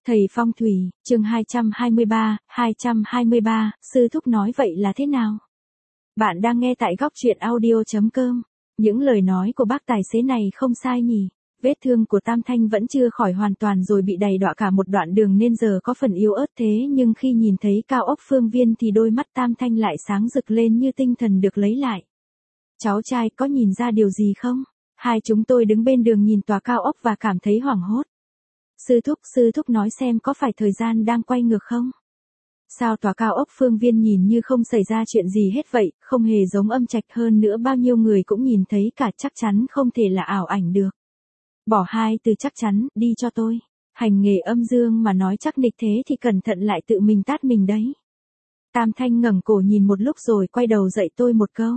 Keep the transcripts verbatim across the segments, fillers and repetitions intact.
Thầy phong thủy, chương hai trăm hai mươi ba, hai trăm hai mươi ba, sư thúc nói vậy là thế nào? Bạn đang nghe tại góc truyện audio chấm com. Những lời nói của bác tài xế này không sai nhỉ? Vết thương của Tam Thanh vẫn chưa khỏi hoàn toàn rồi bị đầy đọa cả một đoạn đường nên giờ có phần yếu ớt thế nhưng khi nhìn thấy cao ốc Phương Viên thì đôi mắt Tam Thanh lại sáng rực lên như tinh thần được lấy lại. Cháu trai có nhìn ra điều gì không? Hai chúng tôi đứng bên đường nhìn tòa cao ốc và cảm thấy hoảng hốt. Sư thúc, sư thúc nói xem có phải thời gian đang quay ngược không? Sao tòa cao ốc Phương Viên nhìn như không xảy ra chuyện gì hết vậy, không hề giống âm trạch hơn nữa bao nhiêu người cũng nhìn thấy cả chắc chắn không thể là ảo ảnh được. Bỏ hai từ chắc chắn, đi cho tôi. Hành nghề âm dương mà nói chắc nịch thế thì cẩn thận lại tự mình tát mình đấy. Tam Thanh ngẩng cổ nhìn một lúc rồi quay đầu dạy tôi một câu.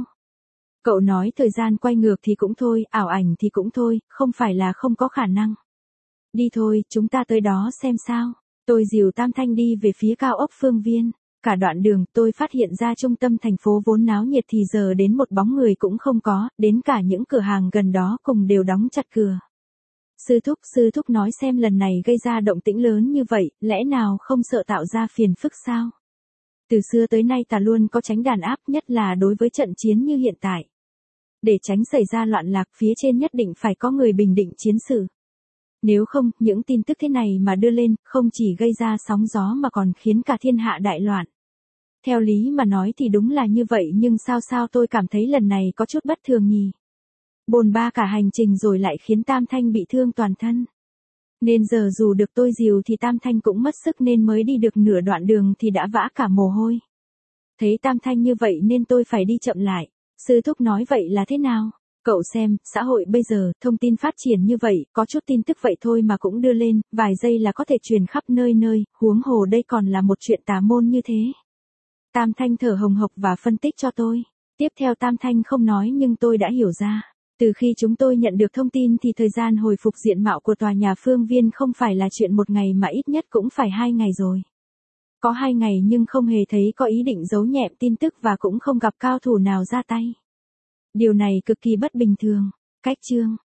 Cậu nói thời gian quay ngược thì cũng thôi, ảo ảnh thì cũng thôi, không phải là không có khả năng. Đi thôi, chúng ta tới đó xem sao. Tôi dìu Tam Thanh đi về phía cao ốc Phương Viên. Cả đoạn đường tôi phát hiện ra trung tâm thành phố vốn náo nhiệt thì giờ đến một bóng người cũng không có, đến cả những cửa hàng gần đó cùng đều đóng chặt cửa. Sư thúc, sư thúc nói xem lần này gây ra động tĩnh lớn như vậy, lẽ nào không sợ tạo ra phiền phức sao? Từ xưa tới nay ta luôn có tránh đàn áp nhất là đối với trận chiến như hiện tại. Để tránh xảy ra loạn lạc phía trên nhất định phải có người bình định chiến sự. Nếu không, những tin tức thế này mà đưa lên, không chỉ gây ra sóng gió mà còn khiến cả thiên hạ đại loạn. Theo lý mà nói thì đúng là như vậy nhưng sao sao tôi cảm thấy lần này có chút bất thường nhỉ. Bồn ba cả hành trình rồi lại khiến Tam Thanh bị thương toàn thân. Nên giờ dù được tôi dìu thì Tam Thanh cũng mất sức nên mới đi được nửa đoạn đường thì đã vã cả mồ hôi. Thấy Tam Thanh như vậy nên tôi phải đi chậm lại. Sư thúc nói vậy là thế nào? Cậu xem, xã hội bây giờ, thông tin phát triển như vậy, có chút tin tức vậy thôi mà cũng đưa lên, vài giây là có thể truyền khắp nơi nơi, huống hồ đây còn là một chuyện tà môn như thế. Tam Thanh thở hồng hộc và phân tích cho tôi. Tiếp theo Tam Thanh không nói nhưng tôi đã hiểu ra. Từ khi chúng tôi nhận được thông tin thì thời gian hồi phục diện mạo của tòa nhà Phương Viên không phải là chuyện một ngày mà ít nhất cũng phải hai ngày rồi. Có hai ngày nhưng không hề thấy có ý định giấu nhẹm tin tức và cũng không gặp cao thủ nào ra tay. Điều này cực kỳ bất bình thường. Cách chương.